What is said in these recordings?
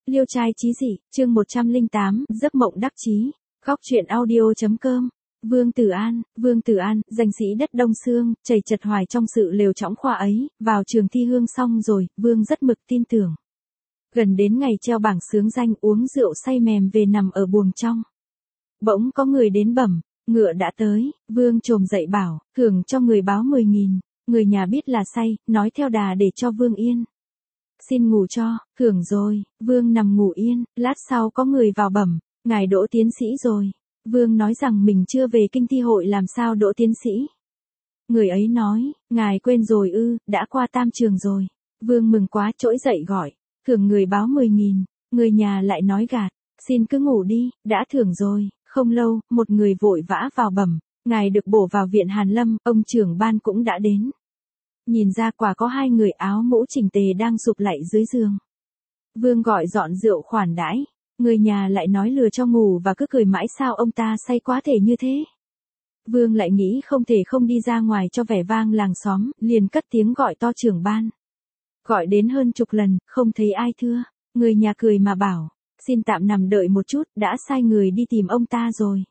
Liêu trai chí dị, chương 108, giấc mộng đắc chí. Góc truyện audio.com. Vương Tử An, danh sĩ đất Đông Xương, chầy chật hoài trong sự lều trõng khoa ấy, vào trường thi hương xong rồi, Vương rất mực tin tưởng. Gần đến ngày treo bảng xướng danh, uống rượu say mềm về nằm ở buồng trong. Bỗng có người đến bẩm, ngựa đã tới. Vương chồm dậy bảo, thưởng cho người báo 10.000. Người nhà biết là say, nói theo đà để cho Vương yên. Xin ngủ cho, thưởng rồi. Vương nằm ngủ yên, lát sau có người vào bẩm, ngài đỗ tiến sĩ rồi. Vương nói rằng mình chưa về kinh thi hội làm sao đỗ tiến sĩ. Người ấy nói, ngài quên rồi ư, đã qua tam trường rồi. Vương mừng quá trỗi dậy gọi, thưởng người báo 10.000. Người nhà lại nói gạt, xin cứ ngủ đi, đã thưởng rồi. Không lâu, một người vội vã vào bẩm, ngài được bổ vào viện Hàn Lâm, ông trưởng ban cũng đã đến. Nhìn ra quả có hai người áo mũ chỉnh tề đang sụp lạy dưới giường. Vương gọi dọn rượu khoản đãi. Người nhà lại nói lừa cho ngủ và cứ cười mãi sao ông ta say quá thể như thế. Vương lại nghĩ không thể không đi ra ngoài cho vẻ vang làng xóm, liền cất tiếng gọi to trưởng ban. Gọi đến hơn chục lần, không thấy ai thưa. Người nhà cười mà bảo, xin tạm nằm đợi một chút, đã sai người đi tìm ông ta rồi.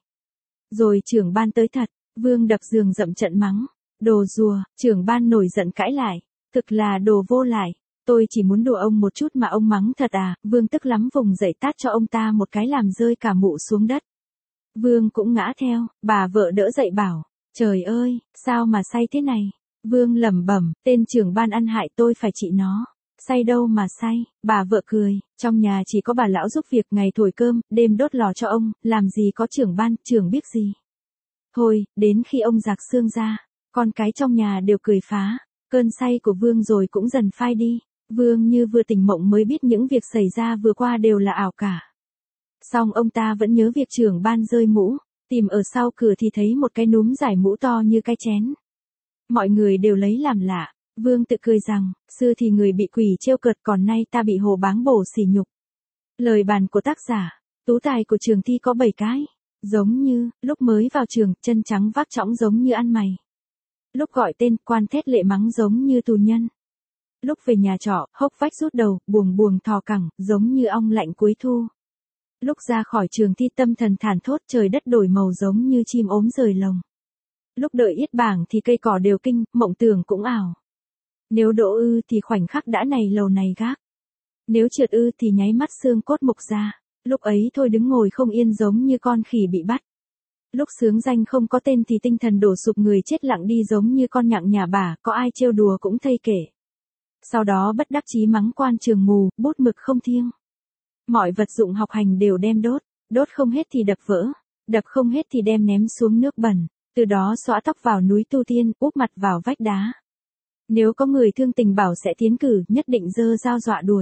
Rồi trưởng ban tới thật, Vương đập giường dậm trận mắng. Đồ rùa, trưởng ban nổi giận cãi lại. Thực là đồ vô lại. Tôi chỉ muốn đùa ông một chút mà ông mắng thật à. Vương tức lắm vùng dậy tát cho ông ta một cái làm rơi cả mụ xuống đất. Vương cũng ngã theo, bà vợ đỡ dậy bảo, trời ơi, sao mà say thế này. Vương lẩm bẩm, tên trưởng ban ăn hại tôi phải trị nó. Say đâu mà say, bà vợ cười, trong nhà chỉ có bà lão giúp việc, ngày thổi cơm, đêm đốt lò cho ông, làm gì có trưởng ban, trưởng biết gì. Thôi, đến khi ông rạc xương ra, con cái trong nhà đều cười phá. Cơn say của Vương rồi cũng dần phai đi. Vương như vừa tỉnh mộng mới biết những việc xảy ra vừa qua đều là ảo cả. Song ông ta vẫn nhớ việc trưởng ban rơi mũ, tìm ở sau cửa thì thấy một cái núm giải mũ to như cái chén. Mọi người đều lấy làm lạ. Vương tự cười rằng, xưa thì người bị quỷ trêu cợt, còn nay ta bị hồ báng bổ sỉ nhục. Lời bàn của tác giả, tú tài của trường thi có 7 cái. Giống như, lúc mới vào trường, chân trắng vác chõng giống như ăn mày. Lúc gọi tên, quan thét lệ mắng giống như tù nhân. Lúc về nhà trọ, hốc vách rút đầu, buồng buồng thò cẳng, giống như ong lạnh cuối thu. Lúc ra khỏi trường thi tâm thần thản thốt, trời đất đổi màu giống như chim ốm rời lồng. Lúc đợi yết bảng thì cây cỏ đều kinh, mộng tưởng cũng ảo. Nếu đỗ ư thì khoảnh khắc đã này lầu này gác. Nếu trượt ư thì nháy mắt xương cốt mục ra. Lúc ấy thôi đứng ngồi không yên giống như con khỉ bị bắt. Lúc xướng danh không có tên thì tinh thần đổ sụp, người chết lặng đi giống như con nhặng nhà bà, có ai trêu đùa cũng thây kể. Sau đó bất đắc chí mắng quan trường mù, bút mực không thiêng. Mọi vật dụng học hành đều đem đốt, đốt không hết thì đập vỡ, đập không hết thì đem ném xuống nước bẩn, từ đó xõa tóc vào núi tu tiên, úp mặt vào vách đá. Nếu có người thương tình bảo sẽ tiến cử, nhất định giơ dao dọa đuổi.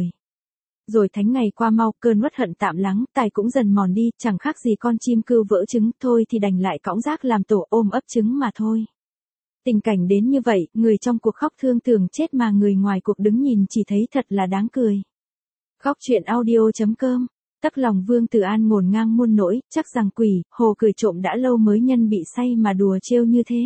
Rồi thánh ngày qua mau, cơn uất hận tạm lắng, tài cũng dần mòn đi, chẳng khác gì con chim cừu vỡ trứng, thôi thì đành lại cõng rác làm tổ ôm ấp trứng mà thôi. Tình cảnh đến như vậy, người trong cuộc khóc thương tưởng chết mà người ngoài cuộc đứng nhìn chỉ thấy thật là đáng cười. Góc truyện audio.com. Tắc lòng Vương Tử An ngổn ngang muôn nỗi, chắc rằng quỷ, hồ cười trộm đã lâu mới nhân bị say mà đùa trêu như thế.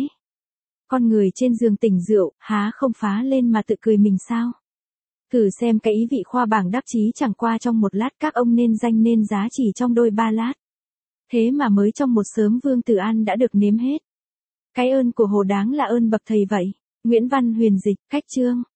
Con người trên giường tỉnh rượu, há không phá lên mà tự cười mình sao? Thử xem cái ý vị khoa bảng đắc chí chẳng qua trong một lát, các ông nên danh nên giá chỉ trong đôi ba lát. Thế mà mới trong một sớm Vương Tử An đã được nếm hết. Cái ơn của Hồ đáng là ơn bậc thầy vậy. Nguyễn Văn Huyền dịch, cách chương.